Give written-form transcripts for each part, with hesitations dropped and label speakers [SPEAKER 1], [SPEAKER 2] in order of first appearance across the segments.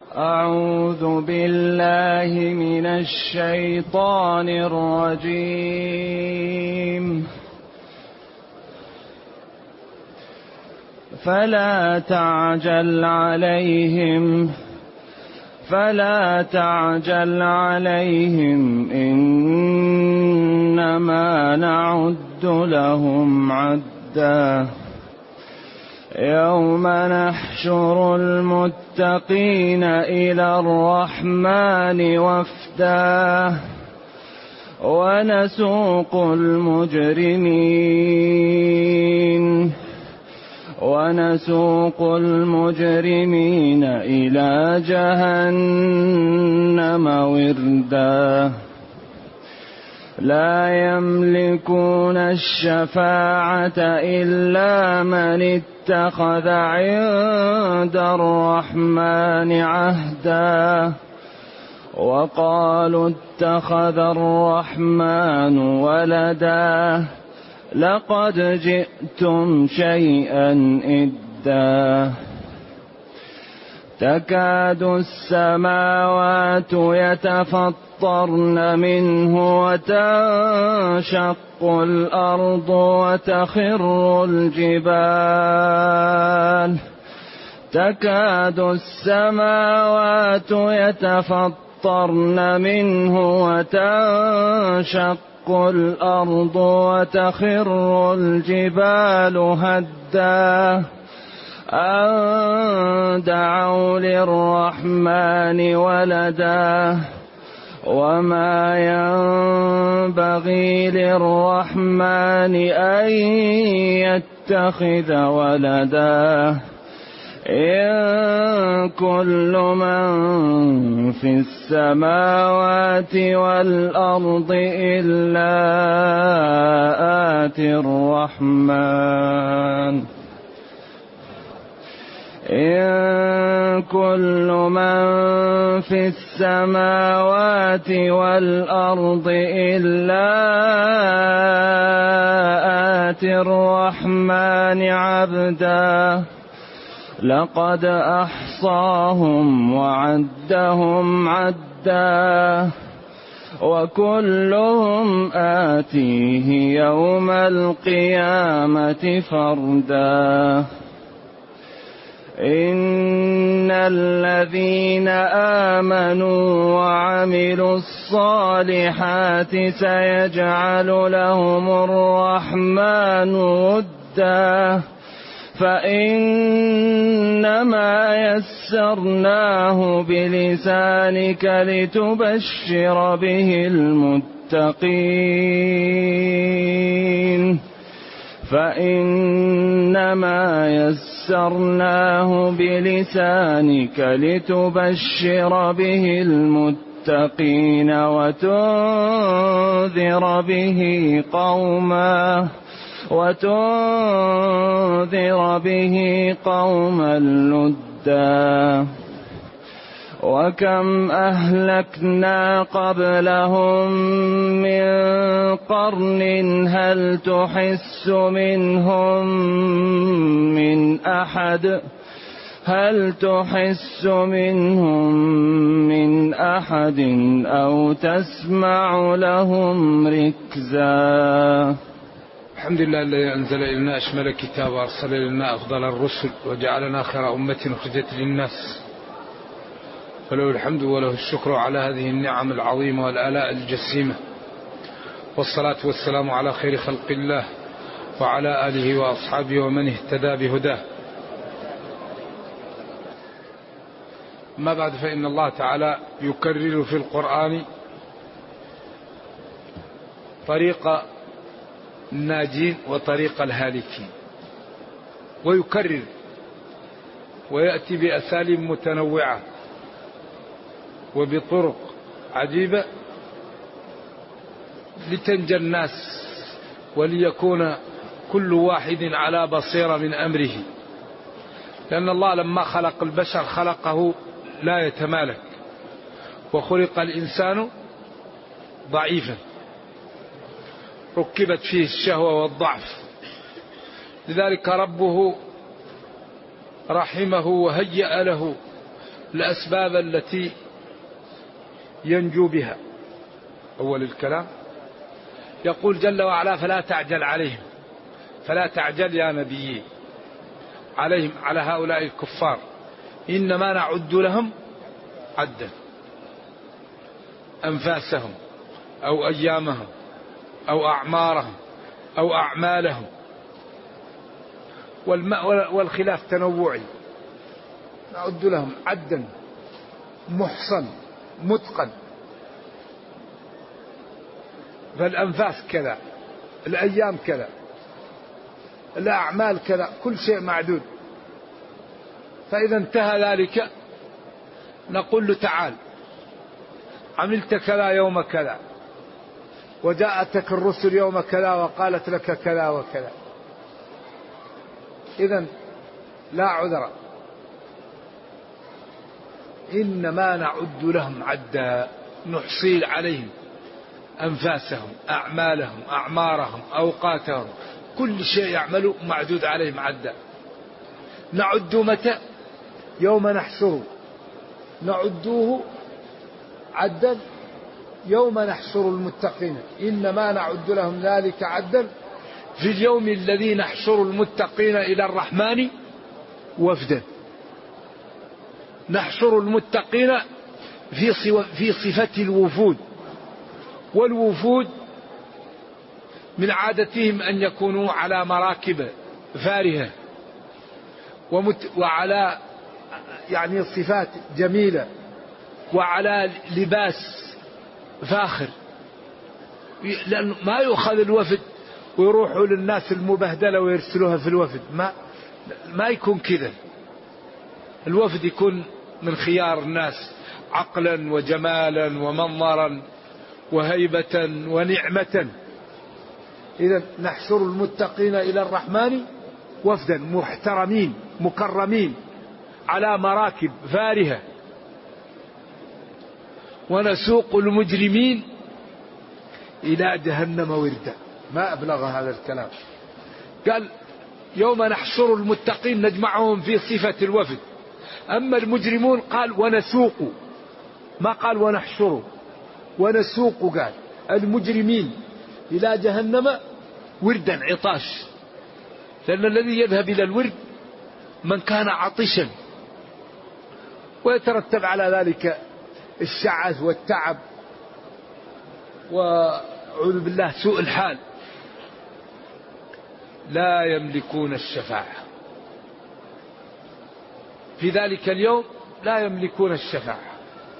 [SPEAKER 1] أعوذ بالله من الشيطان الرجيم. فلا تعجل عليهم إنما نعد لهم عدا يوم نحشر المتقين إلى الرحمن وفدا ونسوق المجرمين إلى جهنم وردا لا يملكون الشفاعة إلا من اتخذ عند الرحمن عهدا وقالوا اتخذ الرحمن ولدا لقد جئتم شيئا إدا تكاد السماوات يتفطرن منه وتنشق الأرض وتخر الجبال تكاد السماوات يتفطرن منه وتنشق الأرض وتخر الجبال هدا أن دعوا للرحمن ولدا وما ينبغي للرحمن أن يتخذ ولدا إن كل من في السماوات والأرض إلا آتي الرحمن إن كل من في السماوات والأرض إلا آتي الرحمن عبدا لقد أحصاهم وعدهم عدا وكلهم آتيه يوم القيامة فردا إن الذين آمنوا وعملوا الصالحات سيجعل لهم الرحمن ودا فإنما يسرناه بلسانك لتبشر به المتقين وتنذر به قوما لدا وكم أهلكنا قبلهم من قرن هل تحس منهم من أحد أو تسمع لهم ركزا.
[SPEAKER 2] الحمد لله الذي أنزل إلينا أشمل كتاب وأرسل إلينا أفضل الرسل وجعلنا خير أمة أخرجت للناس فله الحمد وله الشكر على هذه النعم العظيمة والآلاء الجسيمة والصلاة والسلام على خير خلق الله وعلى آله وأصحابه ومن اهتدى بهداه. ما بعد فإن الله تعالى يكرر في القرآن طريق الناجين وطريق الهالكين ويكرر ويأتي بأساليب متنوعة وبطرق عجيبة لتنجى الناس وليكون كل واحد على بصيرة من أمره، لأن الله لما خلق البشر خلقه لا يتمالك وخلق الإنسان ضعيفا ركبت فيه الشهوة والضعف، لذلك ربه رحمه وهيأ له الأسباب التي ينجو بها. أول الكلام يقول جل وعلا: فلا تعجل عليهم، فلا تعجل يا نبي عليهم، على هؤلاء الكفار، إنما نعد لهم عدا، أنفاسهم أو أيامهم أو أعمارهم أو أعمالهم، والخلاف تنوعي، نعد لهم عدا محصن متقن. فالأنفاس كذا، الأيام كذا، الأعمال كذا، كل شيء معدود. فإذا انتهى ذلك نقول له: تعال، عملت كذا يوم كذا، وجاءتك الرسل يوم كذا وقالت لك كذا وكذا. إذن لا عذر، إنما نعد لهم عدا، نحصي عليهم أنفاسهم، أعمالهم، أعمارهم، أوقاتهم، كل شيء يعملوا معدود عليهم عدا. نعد متى؟ يوم نحشره، نعدوه عدا يوم نحشر المتقين، إنما نعد لهم ذلك عدا في اليوم الذي نحشر المتقين إلى الرحمن وفدا. نحشر المتقين في صفة الوفود، والوفود من عادتهم أن يكونوا على مراكب فارهة وعلى يعني صفات جميلة وعلى لباس فاخر، لأن ما يؤخذ الوفد ويروحوا للناس المبهدلة ويرسلوها في الوفد، ما يكون كذا. الوفد يكون من خيار الناس عقلا وجمالا ومنظرا وهيبة ونعمة. إذا نحشر المتقين إلى الرحمن وفدا، محترمين مكرمين على مراكب فارهة، ونسوق المجرمين إلى جهنم وردا. ما أبلغ هذا الكلام. قال: يوم نحشر المتقين نجمعهم في صفة الوفد. أما المجرمون قال ونسوق، ما قال ونحشر، ونسوق قال المجرمين إلى جهنم وردا، عطاش، لأن الذي يذهب إلى الورد من كان عطشا، ويترتب على ذلك الشعث والتعب وأعوذ بالله سوء الحال. لا يملكون الشفاعة في ذلك اليوم، لا يملكون الشفاعة،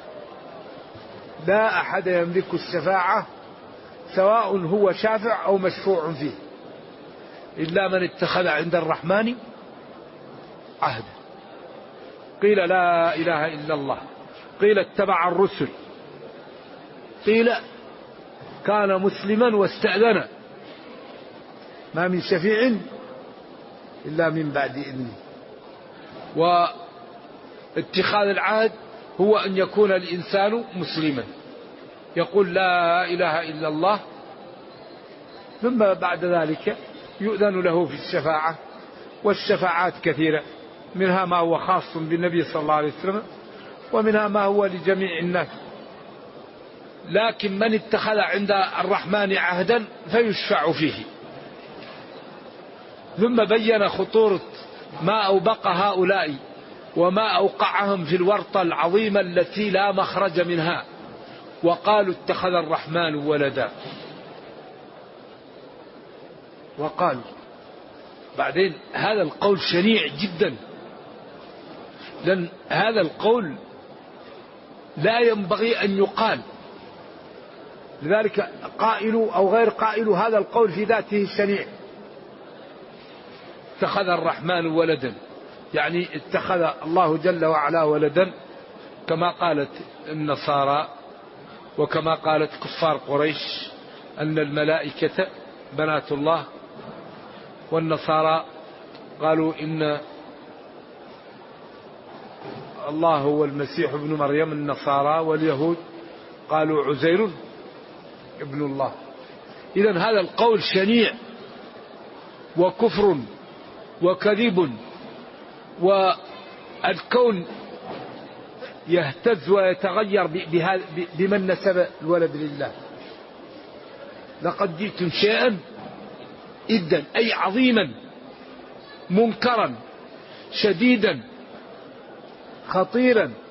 [SPEAKER 2] لا أحد يملك الشفاعة سواء هو شافع أو مشفوع فيه، إلا من اتخذ عند الرحمن عهدا. قيل لا إله إلا الله، قيل اتبع الرسل، قيل كان مسلما واستأذن. ما من شفيع إلا من بعد إذنه. واتخاذ العهد هو أن يكون الإنسان مسلما، يقول لا إله إلا الله، ثم بعد ذلك يؤذن له في الشفاعة. والشفاعات كثيرة، منها ما هو خاص بالنبي صلى الله عليه وسلم، ومنها ما هو لجميع الناس. لكن من اتخذ عند الرحمن عهدا فيشفع فيه. ثم بين خطورة ما أوبق هؤلاء وما أوقعهم في الورطة العظيمة التي لا مخرج منها، وقالوا اتخذ الرحمن ولدا. وقالوا بعدين هذا القول شنيع جدا، لأن هذا القول لا ينبغي أن يقال. لذلك قائل أو غير قائل هذا القول في ذاته شنيع. اتخذ الرحمن ولدا، يعني اتخذ الله جل وعلا ولدا، كما قالت النصارى وكما قالت كفار قريش أن الملائكة بنات الله، والنصارى قالوا إن الله هو المسيح ابن مريم، النصارى، واليهود قالوا عزير ابن الله. إذن هذا القول شنيع وكفر وكذب. والكون يهتز ويتغير بمن نسب الولد لله. لقد جئتم شيئا إدا، أي عظيما منكرا شديدا خطيرا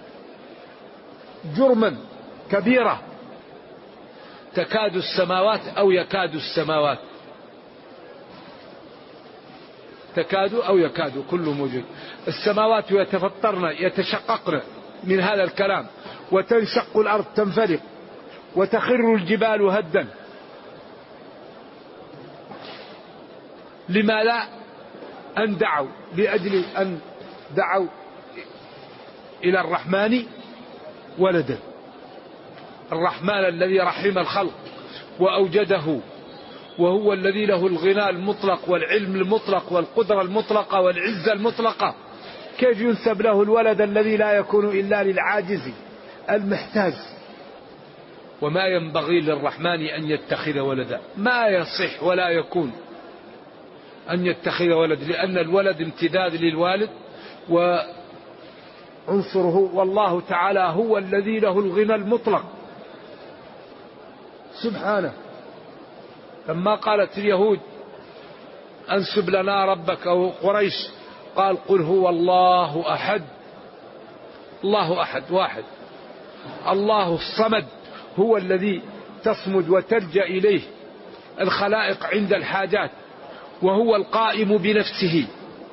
[SPEAKER 2] جرما كبيرا. تكاد السماوات أو يكاد السماوات، تكاد أو يكاد، كل موجود. السماوات يتفطرن يتشققن من هذا الكلام، وتنشق الأرض تنفلق، وتخر الجبال هدا. لما لا أن دعوا، لأجل أن دعوا إلى الرحمن ولدا. الرحمن الذي رحم الخلق وأوجده، وهو الذي له الغنى المطلق والعلم المطلق والقدرة المطلقة والعزة المطلقة، كيف ينسب له الولد الذي لا يكون إلا للعاجز المحتاج؟ وما ينبغي للرحمن أن يتخذ ولدا، ما يصح ولا يكون أن يتخذ ولد، لأن الولد امتداد للوالد وعنصره، والله تعالى هو الذي له الغنى المطلق سبحانه. لما قالت اليهود أنسب لنا ربك أو قريش، قال قل هو الله أحد. الله أحد واحد، الله الصمد هو الذي تصمد وتلجأ إليه الخلائق عند الحاجات، وهو القائم بنفسه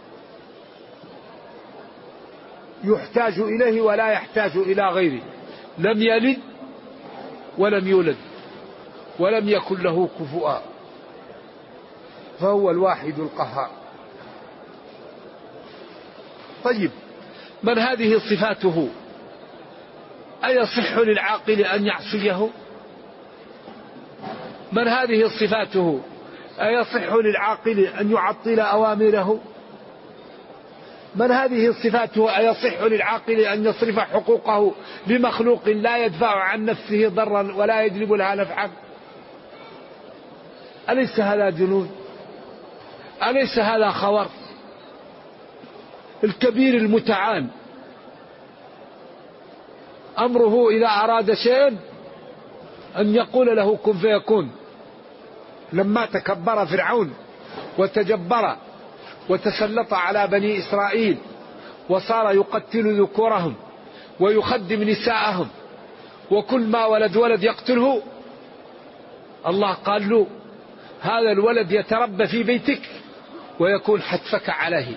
[SPEAKER 2] يحتاج إليه ولا يحتاج إلى غيره، لم يلد ولم يولد ولم يكن له كفؤا، فهو الواحد القهار. طيب، من هذه صفاته أيصح للعاقل أن يعصيه؟ من هذه صفاته أيصح للعاقل أن يعطل أوامره؟ من هذه صفاته أيصح للعاقل أن يصرف حقوقه لمخلوق لا يدفع عن نفسه ضرا ولا يجلب لها نفعا؟ أليس هذا جنون؟ أليس هذا خور؟ الكبير المتعال أمره إذا أراد شيئا أن يقول له كن فيكون. لما تكبر فرعون وتجبر وتسلط على بني إسرائيل وصار يقتل ذكورهم ويخدم نساءهم، وكل ما ولد يقتله، الله قال له هذا الولد يتربى في بيتك ويكون حتفك عليه.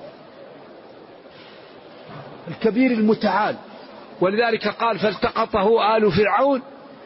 [SPEAKER 2] الكبير المتعال. ولذلك قال فالتقطه آل فرعون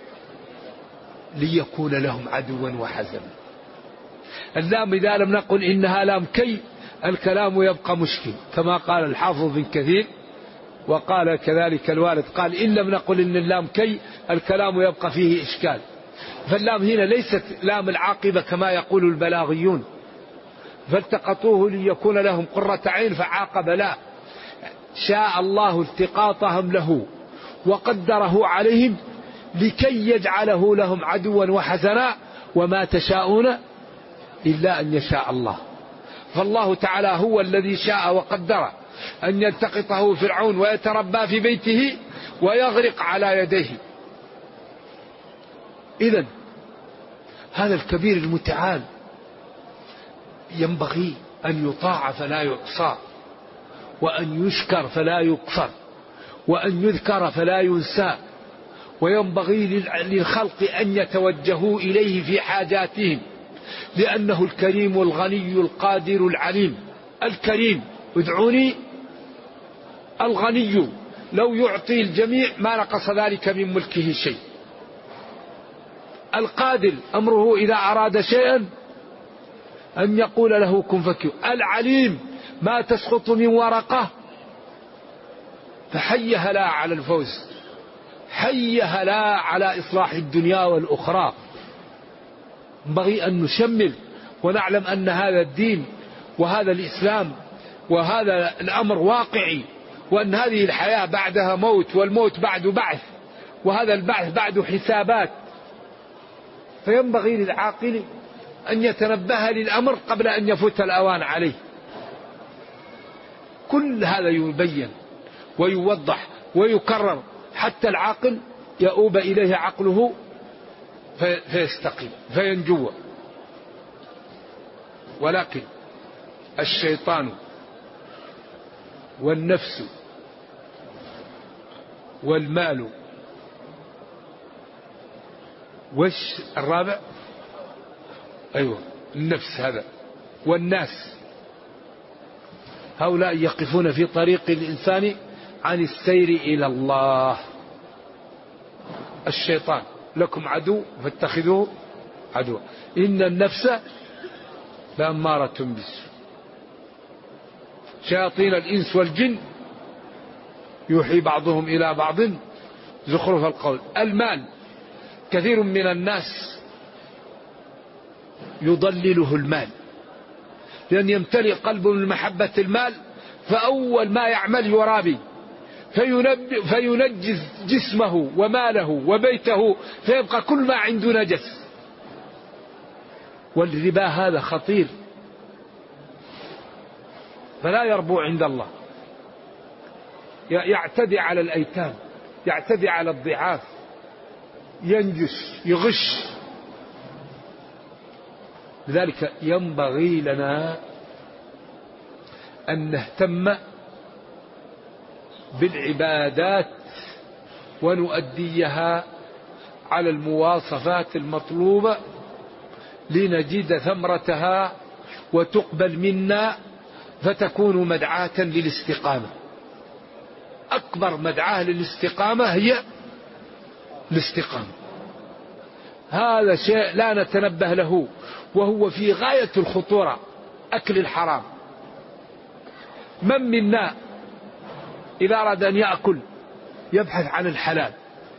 [SPEAKER 2] ليكون لهم عدوا وحزنا. اللام إذا لم نقل إنها لام كي الكلام يبقى مشكل، كما قال الحافظ بن كثير، وقال كذلك الوالد، قال إن لم نقل إن اللام كي الكلام يبقى فيه إشكال. فاللام هنا ليست لام العاقبة كما يقول البلاغيون، فالتقطوه ليكون لهم قرة عين فعاقب، لا، شاء الله التقاطهم له وقدره عليهم لكي يجعله لهم عدوا وحزنا، وما تشاءون إلا أن يشاء الله. فالله تعالى هو الذي شاء وقدر أن يلتقطه فرعون ويتربى في بيته ويغرق على يديه. إذن هذا الكبير المتعال ينبغي أن يطاع فلا يعصى، وأن يشكر فلا يكفر، وأن يذكر فلا ينسى، وينبغي للخلق أن يتوجهوا إليه في حاجاتهم، لأنه الكريم الغني القادر العليم. الكريم ادعوني، الغني لو يعطي الجميع ما نقص ذلك من ملكه شيء. القادر أمره إذا أراد شيئا أن يقول له كن فيكون. العليم ما تسقط من ورقة فحيها لا على الفوز، حيها لا على إصلاح الدنيا والأخرى. ينبغي أن نشمل ونعلم أن هذا الدين وهذا الإسلام وهذا الأمر واقعي، وأن هذه الحياة بعدها موت، والموت بعد بعث، وهذا البعث بعد حسابات. فينبغي للعاقل أن يتنبه للأمر قبل أن يفوت الأوان عليه. كل هذا يبين ويوضح. ويكرر حتى العاقل يؤوب إليه عقله فيستقيم فينجو. ولكن الشيطان والنفس والمال الرابع أيوة النفس هذا والناس، هؤلاء يقفون في طريق الإنسان عن السير إلى الله. الشيطان لكم عدو فاتخذوه عدوا، إن النفس لأمارة بالسوء. شياطين الإنس والجن يوحي بعضهم إلى بعض زخرف القول. المال، كثير من الناس يضلله المال، لأن يمتلئ قلبه من محبة المال، فأول ما يعمل يرابي فينجز جسمه وماله وبيته، فيبقى كل ما عنده نجس. والربا هذا خطير، فلا يربو عند الله. يعتدي على الأيتام، يعتدي على الضعاف، ينجش يغش. لذلك ينبغي لنا أن نهتم بالعبادات ونؤديها على المواصفات المطلوبة لنجد ثمرتها وتقبل منا، فتكون مدعاة للاستقامة. أكبر مدعاة للاستقامة هي الاستقامة. هذا شيء لا نتنبه له، وهو في غاية الخطورة، أكل الحرام. من منا إذا أراد أن يأكل يبحث عن الحلال؟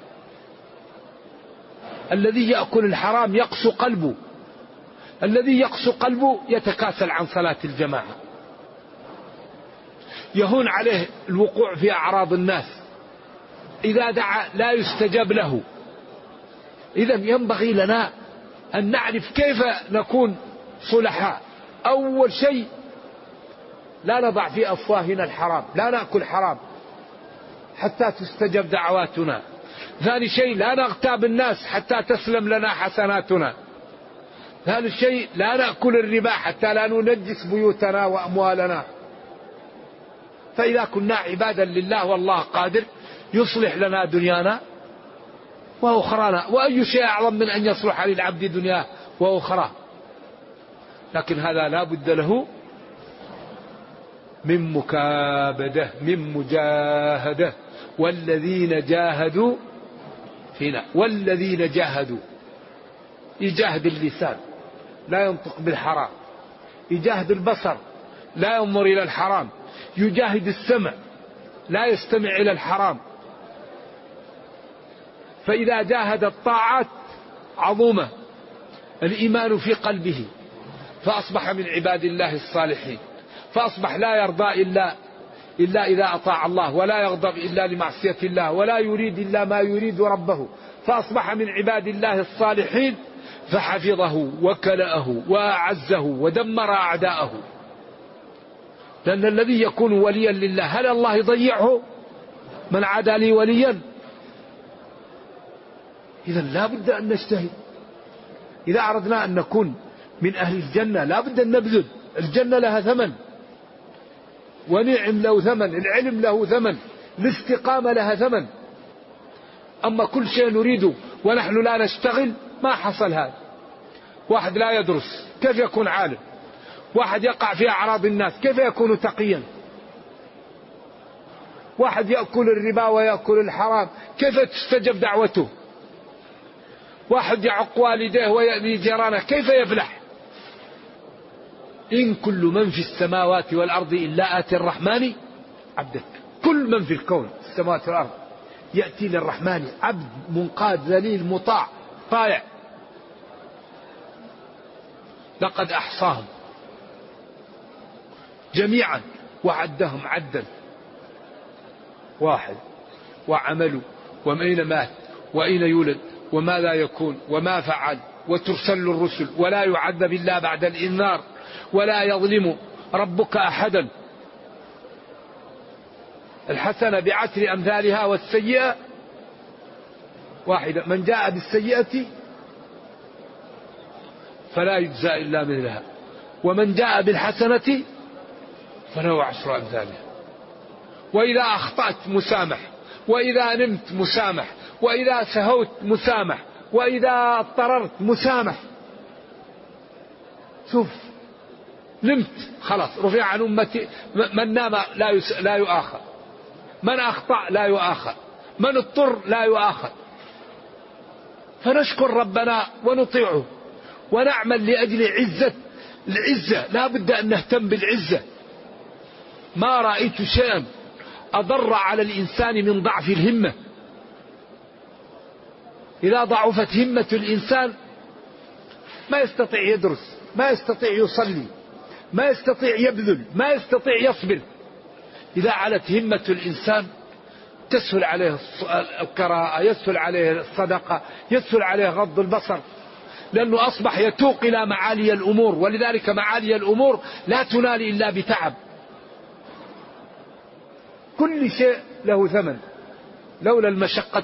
[SPEAKER 2] الذي يأكل الحرام يقسو قلبه، الذي يقسو قلبه يتكاسل عن صلاة الجماعة، يهون عليه الوقوع في أعراض الناس، إذا دعا لا يستجاب له. إذا ينبغي لنا أن نعرف كيف نكون صلحاء. أول شيء لا نضع في أفواهنا الحرام، لا نأكل حرام حتى تستجب دعواتنا. ثاني شيء لا نغتاب الناس حتى تسلم لنا حسناتنا. ثالث شيء لا نأكل الربا حتى لا ننجس بيوتنا وأموالنا. فإذا كنا عبادا لله والله قادر يصلح لنا دنيانا وأخرانا، وأي شيء أعظم من أن يصلح للعبد دنياه وأخرى. لكن هذا لا بد له من مكابدة، من مجاهدة. والذين جاهدوا فينا، والذين جاهدوا، يجاهد اللسان لا ينطق بالحرام، يجاهد البصر لا ينظر إلى الحرام، يجاهد السمع لا يستمع إلى الحرام. فإذا جاهد الطاعات عظومة الإيمان في قلبه، فأصبح من عباد الله الصالحين، فأصبح لا يرضى إلا إذا أطاع الله، ولا يغضب إلا لمعصية الله، ولا يريد إلا ما يريد ربه، فأصبح من عباد الله الصالحين، فحفظه وكلأه وأعزه ودمر أعداءه. لأن الذي يكون وليا لله هل الله يضيعه؟ من عادى لي وليا. إذا لا بد أن نجتهد. إذا أردنا أن نكون من أهل الجنة لا بد أن نبذل. الجنة لها ثمن، ونعم له ثمن، العلم له ثمن، الاستقامة لها ثمن. أما كل شيء نريده ونحن لا نشتغل ما حصل هذا. واحد لا يدرس كيف يكون عالم؟ واحد يقع في أعراض الناس كيف يكون تقيا؟ واحد يأكل الربا ويأكل الحرام كيف تستجب دعوته؟ واحد يعق والديه ويأذي جيرانه كيف يفلح؟ إن كل من في السماوات والأرض إلا آتي الرحمن عبدا. كل من في الكون السماوات والأرض يأتي للرحمن عبد منقاد ذليل مطاع طائع. لقد أحصاهم جميعا وعدهم عدا. واحد وعملوا وأين مات وأين يولد وماذا يكون وما فعل، وترسل الرسل ولا يعذب إلا بعد الإنذار، ولا يظلم ربك أحدا. الحسنة بعشر أمثالها والسيئة واحدة. من جاء بالسيئة فلا يجزى إلا مثلها، ومن جاء بالحسنة فله 10 أمثالها. وإذا أخطأت مسامح، وإذا نمت مسامح، وإذا سهوت مسامح، وإذا اضطررت مسامح. شوف، نمت خلاص رفع عن أمتي، من نام لا يؤاخذ، من أخطأ لا يؤاخذ، من اضطر لا يؤاخذ. فنشكر ربنا ونطيعه ونعمل لأجل العزة. لا بد أن نهتم بالعزة. ما رأيت شيئا أضر على الإنسان من ضعف الهمة. إذا ضعفت همة الإنسان ما يستطيع يدرس، ما يستطيع يصلي، ما يستطيع يبذل، ما يستطيع يصبر. إذا علت همة الإنسان تسهل عليه القراءة، يسهل عليه الصدقة، يسهل عليه غض البصر، لأنه أصبح يتوق إلى معالي الأمور. ولذلك معالي الأمور لا تنال إلا بتعب. كل شيء له ثمن، لولا المشقة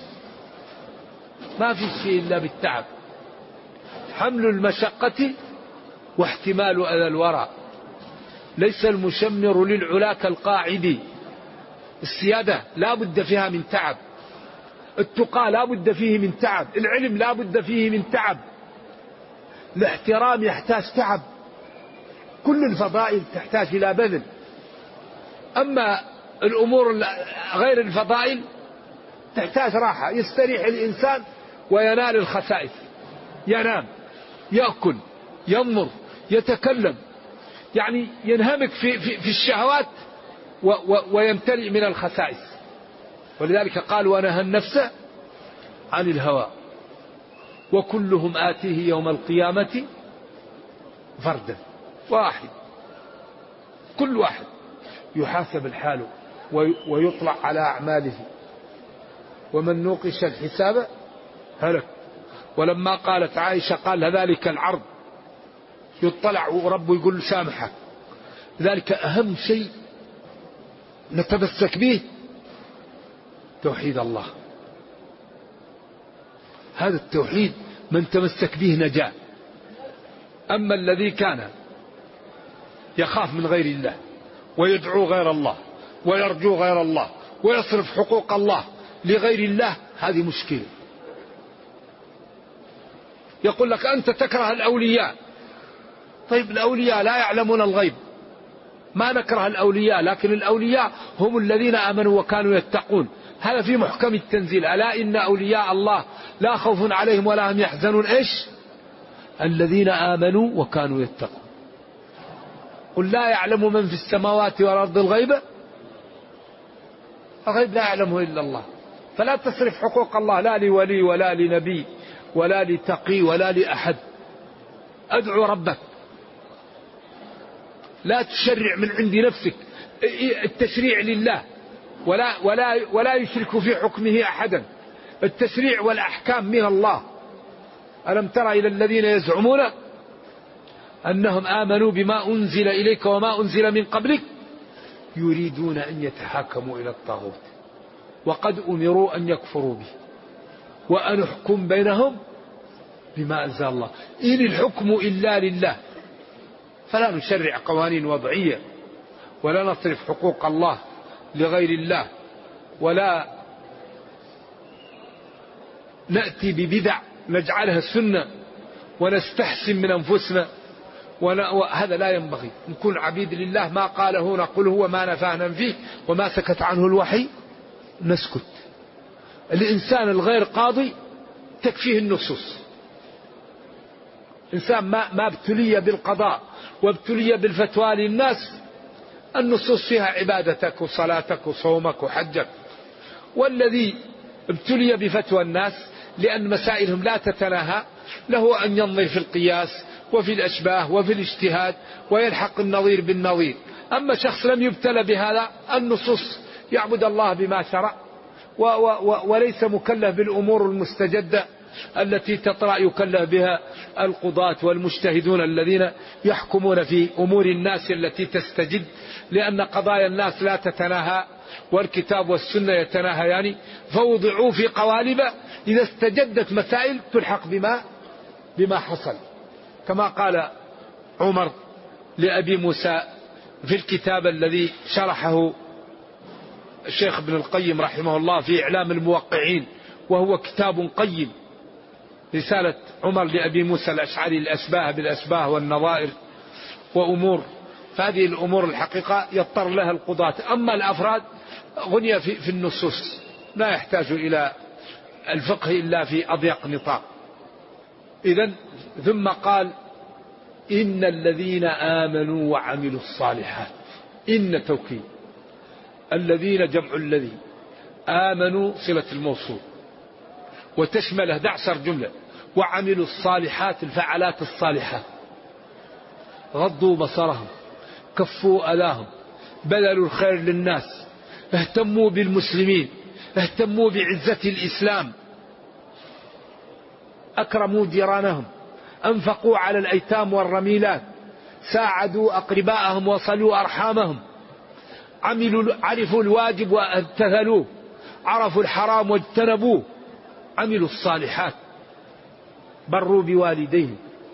[SPEAKER 2] ما في شيء إلا بالتعب. حمل المشقة واحتمال أذى الورى. ليس المشمر للعلا كالقاعد. السيادة لا بد فيها من تعب، التقى لا بد فيه من تعب، العلم لا بد فيه من تعب، الاحترام يحتاج تعب، كل الفضائل تحتاج إلى بذل. أما الأمور غير الفضائل تحتاج راحة، يستريح الإنسان وينال الخسائس، ينام، يأكل، ينظر، يتكلم، يعني ينهمك في الشهوات ويمتلئ من الخسائس. ولذلك قال ونهى النفس عن الهوى وكلهم آتيه يوم القيامة فردا. واحد، كل واحد يحاسب الحال ويطلع على أعماله. ومن نوقش الحساب هلك. ولما قالت عائشة قال ذلك العرض يطلع ورب يقول سامحك. ذلك أهم شيء نتمسك به توحيد الله. هذا التوحيد من تمسك به نجا. أما الذي كان يخاف من غير الله ويدعو غير الله ويرجو غير الله ويصرف حقوق الله لغير الله، هذه مشكلة. يقول لك أنت تكره الأولياء. طيب الأولياء لا يعلمون الغيب، ما نكره الأولياء، لكن الأولياء هم الذين آمنوا وكانوا يتقون. هذا في محكم التنزيل: ألا إن أولياء الله لا خوف عليهم ولا هم يحزنون. إيش؟ الذين آمنوا وكانوا يتقون. قل لا يعلم من في السماوات والأرض الغيب لا يعلمه إلا الله. فلا تصرف حقوق الله لا لولي ولا لنبي ولا لتقي ولا لأحد. أدعو ربك، لا تشرع من عند نفسك، التشريع لله ولا يشرك في حكمه أحدا. التشريع والأحكام من الله. ألم تر إلى الذين يزعمون أنهم آمنوا بما أنزل إليك وما أنزل من قبلك يريدون أن يتحاكموا إلى الطاغوت وقد أمروا أن يكفروا به وأن يحكم بينهم بما أنزل الله. إن الحكم إلا لله. فلا نشرع قوانين وضعية ولا نصرف حقوق الله لغير الله ولا نأتي ببدع نجعلها سنة ونستحسن من أنفسنا. وهذا لا ينبغي. نكون عبيد لله. ما قاله نقول هو ما نفعنا فيه وما سكت عنه الوحي نسكت. الإنسان الغير قاضي تكفيه النصوص. إنسان ما ابتلي بالقضاء وابتلي بالفتوى للناس، النصوص فيها عبادتك وصلاتك وصومك وحجك. والذي ابتلي بفتوى الناس لأن مسائلهم لا تتناهى له أن ينظر في القياس وفي الأشباه وفي الاجتهاد ويلحق النظير بالنظير. أما شخص لم يبتلى بهذا، النصوص يعبد الله بما شرع وليس مكلف بالأمور المستجدة التي تطرأ يكلف بها القضاة والمجتهدون الذين يحكمون في أمور الناس التي تستجد، لأن قضايا الناس لا تتناهى والكتاب والسنة يتناهيان، فوضعوا في قوالب إذا استجدت مسائل تلحق بما حصل، كما قال عمر لأبي موسى في الكتاب الذي شرحه الشيخ ابن القيم رحمه الله في إعلام الموقعين، وهو كتاب قيم، رسالة عمر لأبي موسى الأشعري، الأشباه بالأشباه والنظائر وأمور. فهذه الأمور الحقيقة يضطر لها القضاة، أما الأفراد غني في النصوص، لا يحتاج إلى الفقه إلا في أضيق نطاق. إذن ثم قال إن الذين آمنوا وعملوا الصالحات، إن توكيد، الذين جمع الذي، آمنوا صلة الموصول وتشمل 11 جملة، وعملوا الصالحات الفعلات الصالحات، غضوا بصرهم، كفوا أذاهم، بذلوا الخير للناس، اهتموا بالمسلمين، اهتموا بعزة الإسلام، أكرموا جيرانهم، أنفقوا على الأيتام والرميلات، ساعدوا أقرباءهم وصلوا أرحامهم، عرفوا الواجب وامتثلوه، عرفوا الحرام واجتنبوه، عملوا الصالحات، بروا بوالديهم،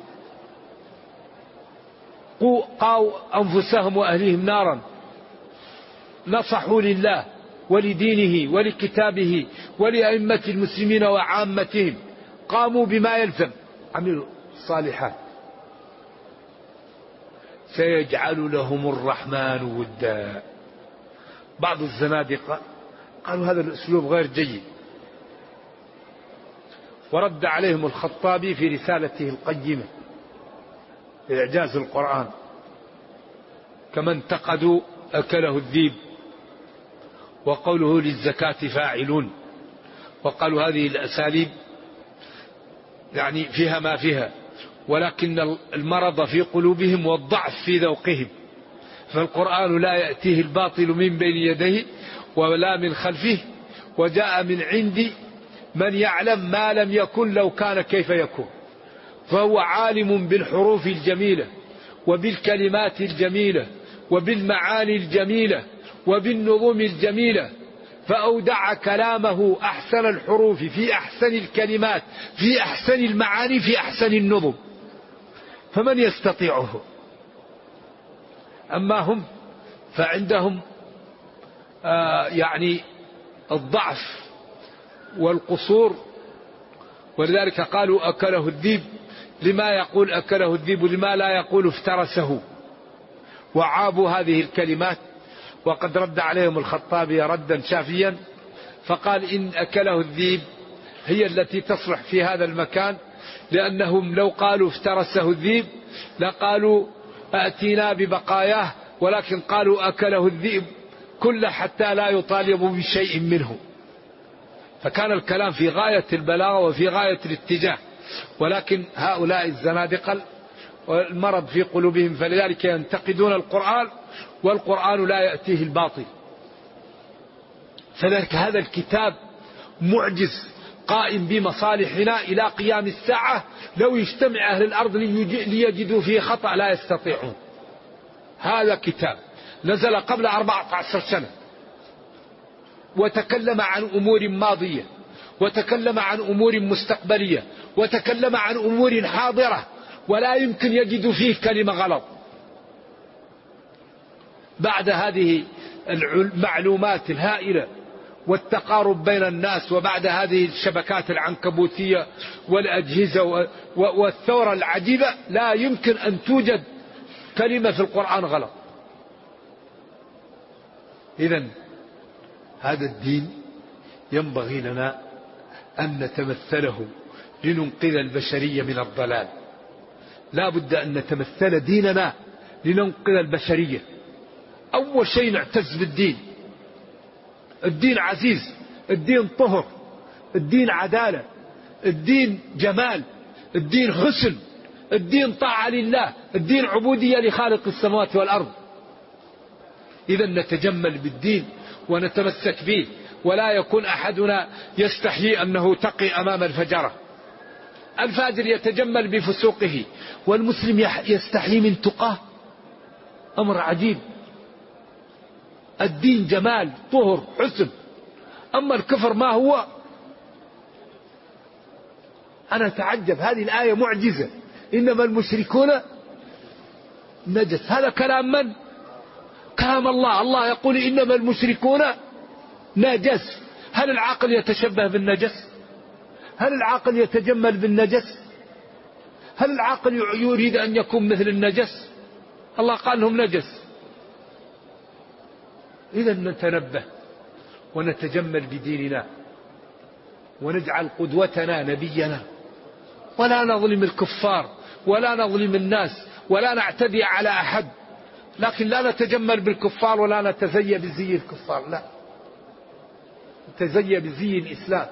[SPEAKER 2] قوا أنفسهم وأهليهم نارا، نصحوا لله ولدينه ولكتابه ولأئمة المسلمين وعامتهم، قاموا بما يلزم، عملوا الصالحات، سيجعل لهم الرحمن ودا. بعض الزنادقة قالوا هذا الأسلوب غير جيد، ورد عليهم الخطابي في رسالته القيمة إعجاز القرآن، كما انتقدوا أكله الذيب، وقوله للزكاة فاعلون، وقالوا هذه الأساليب يعني فيها ما فيها، ولكن المرض في قلوبهم والضعف في ذوقهم، فالقرآن لا يأتيه الباطل من بين يديه ولا من خلفه، وجاء من عند من يعلم ما لم يكن لو كان كيف يكون، فهو عالم بالحروف الجميلة وبالكلمات الجميلة وبالمعاني الجميلة وبالنظم الجميلة، فأودع كلامه أحسن الحروف في أحسن الكلمات في أحسن المعاني في أحسن النظم، فمن يستطيعه؟ أما هم فعندهم يعني الضعف والقصور، ولذلك قالوا أكله الذيب. لما يقول أكله الذيب لما لا يقول افترسه؟ وعابوا هذه الكلمات، وقد رد عليهم الخطابي ردا شافيا، فقال إن أكله الذيب هي التي تصلح في هذا المكان، لأنهم لو قالوا افترسه الذيب لقالوا أتينا ببقاياه، ولكن قالوا أكله الذئب كله حتى لا يطالب بشيء منه، فكان الكلام في غاية البلاغة وفي غاية الاتجاه، ولكن هؤلاء الزنادقة المرض في قلوبهم، فلذلك ينتقدون القرآن والقرآن لا يأتيه الباطل. فلذلك هذا الكتاب معجز قائم بمصالحنا إلى قيام الساعة، لو يجتمع أهل الأرض ليجدوا فيه خطأ لا يستطيعون. هذا كتاب نزل قبل 14 سنة، وتكلم عن أمور ماضية، وتكلم عن أمور مستقبلية، وتكلم عن أمور حاضرة، ولا يمكن يجد فيه كلمة غلط. بعد هذه المعلومات الهائلة والتقارب بين الناس، وبعد هذه الشبكات العنكبوتية والأجهزة والثورة العجيبة، لا يمكن أن توجد كلمة في القرآن غلط. إذن هذا الدين ينبغي لنا أن نتمثله لننقذ البشرية من الضلال. لا بد أن نتمثل ديننا لننقذ البشرية. أول شيء نعتز بالدين. الدين عزيز، الدين طهر، الدين عدالة، الدين جمال، الدين حسن، الدين طاعة لله، الدين عبودية لخالق السماوات والأرض. إذا نتجمل بالدين ونتمسك به، ولا يكون أحدنا يستحيي أنه تقي أمام الفجرة. الفاجر يتجمل بفسوقه، والمسلم يستحيي من تقاه. أمر عجيب. الدين جمال طهر حسن. أما الكفر ما هو. أنا أتعجب، هذه الآية معجزة، إنما المشركون نجس. هذا كلام من؟ كلام الله. الله يقول إنما المشركون نجس. هل العاقل يتشبه بالنجس؟ هل العاقل يتجمل بالنجس؟ هل العاقل يريد أن يكون مثل النجس؟ الله قال لهم نجس. إذا نتنبه ونتجمل بديننا ونجعل قدوتنا نبينا، ولا نظلم الكفار ولا نظلم الناس ولا نعتدي على أحد، لكن لا نتجمل بالكفار ولا نتزي بزي الكفار، لا، نتزي بزي الإسلام.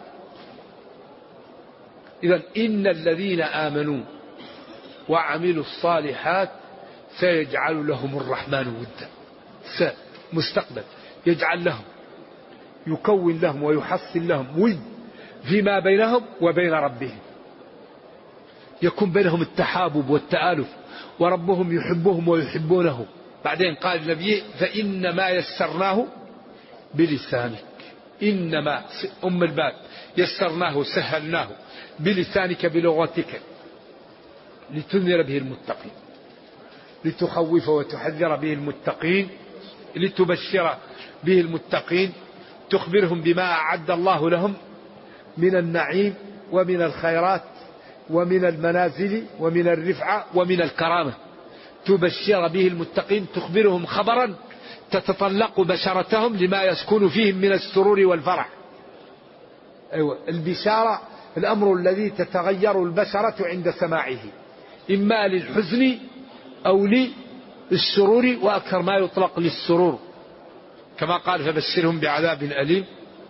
[SPEAKER 2] إذن إن الذين آمنوا وعملوا الصالحات سيجعل لهم الرحمن ودا. مستقبل يجعل لهم، يكون لهم ويحصل لهم ود فيما بينهم وبين ربهم، يكون بينهم التحابب والتآلف، وربهم يحبهم ويحبونه. بعدين قال النبي فإنما يسرناه بلسانك، إنما أم الباب يسرناه سهلناه بلسانك بلغتك لتنذر به المتقين، لتخوف وتحذر به المتقين، لتبشر به المتقين، تخبرهم بما أعد الله لهم من النعيم ومن الخيرات ومن المنازل ومن الرفعة ومن الكرامة. تبشر به المتقين، تخبرهم خبرا تتطلق بشرتهم لما يسكن فيهم من السرور والفرح. أيوة، البشارة الأمر الذي تتغير البشرة عند سماعه، إما للحزن أو للسرور، وأكثر ما يطلق للسرور، كما قال فبشرهم بعذاب أليم.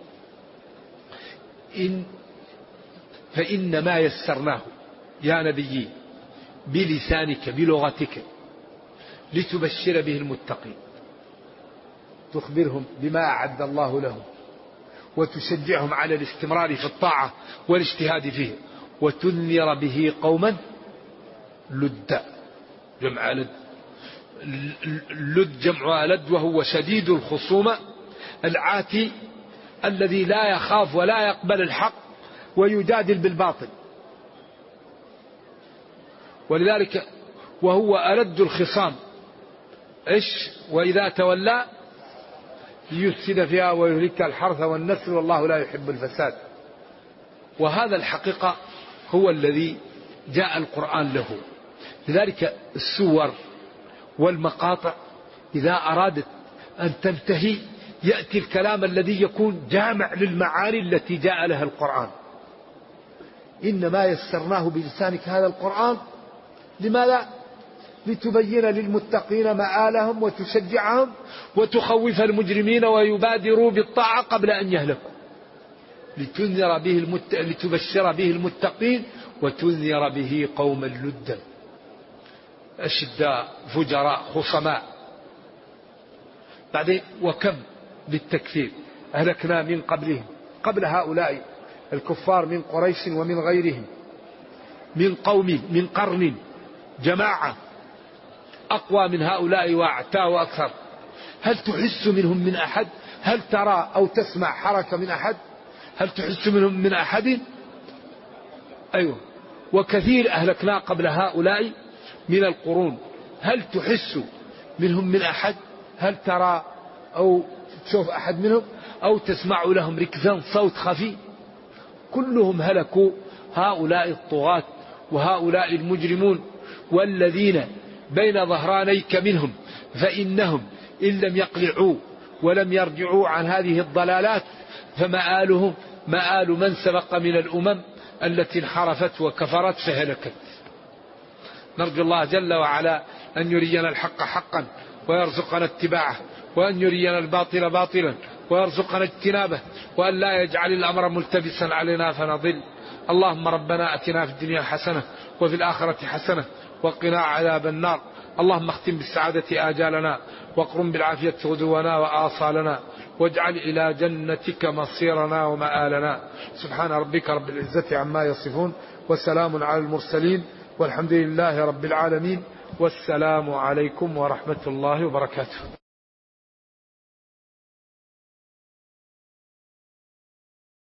[SPEAKER 2] فإنما يسرناه يا نبي بلسانك بلغتك لتبشر به المتقين، تخبرهم بما أعد الله لهم، وتشجعهم على الاستمرار في الطاعة والاجتهاد فيه، وتنذر به قوما لدا. جمع لد، اللد جمع لد، وهو شديد الخصومة العاتي الذي لا يخاف ولا يقبل الحق ويجادل بالباطل، ولذلك وهو ألد الخصام. إيش؟ وإذا تولى ليفسد فيها ويهلك الحرث والنسل والله لا يحب الفساد. وهذا الحقيقة هو الذي جاء القرآن له. لذلك السور والمقاطع إذا أرادت أن تنتهي يأتي الكلام الذي يكون جامع للمعاني التي جاء لها القرآن. إنما يسرناه بلسانك هذا القرآن، لماذا؟ لتبين للمتقين مآلهم وتشجعهم وتخوف المجرمين ويبادروا بالطاعة قبل أن يهلكوا، لتنذر به لتبشر به المتقين وتنذر به قوما لدا أشداء فجراء خصماء. بعدين وكم بالتكثير أهلكنا من قبلهم، قبل هؤلاء الكفار من قريش ومن غيرهم، من قوم من قرن جماعة أقوى من هؤلاء وأعتى وأكثر. هل تحس منهم من أحد؟ هل ترى أو تسمع حركة من أحد؟ هل تحس منهم من أحد؟ أيوة. وكثير أهلكنا قبل هؤلاء من القرون، هل تحس منهم من أحد؟ هل ترى أو تشوف أحد منهم أو تسمع لهم ركزا صوت خفي؟ كلهم هلكوا، هؤلاء الطغاة وهؤلاء المجرمون. والذين بين ظهرانيك منهم فإنهم إن لم يقلعوا ولم يرجعوا عن هذه الضلالات فمآلهم مآل من سبق من الأمم التي انحرفت وكفرت فهلكت. نرجو الله جل وعلا أن يرينا الحق حقا ويرزقنا اتباعه، وأن يرينا الباطل باطلا ويرزقنا اجتنابه، وأن لا يجعل الأمر ملتبسا علينا فنضل. اللهم ربنا أتنا في الدنيا حسنة وفي الآخرة حسنة وقنا عذاب النار. اللهم اختم بالسعادة آجالنا واقرم بالعافية غدونا وآصالنا، واجعل إلى جنتك مصيرنا ومآلنا. سبحان ربك رب العزة عما يصفون، وسلام على المرسلين، والحمد لله رب العالمين، والسلام عليكم ورحمة الله وبركاته.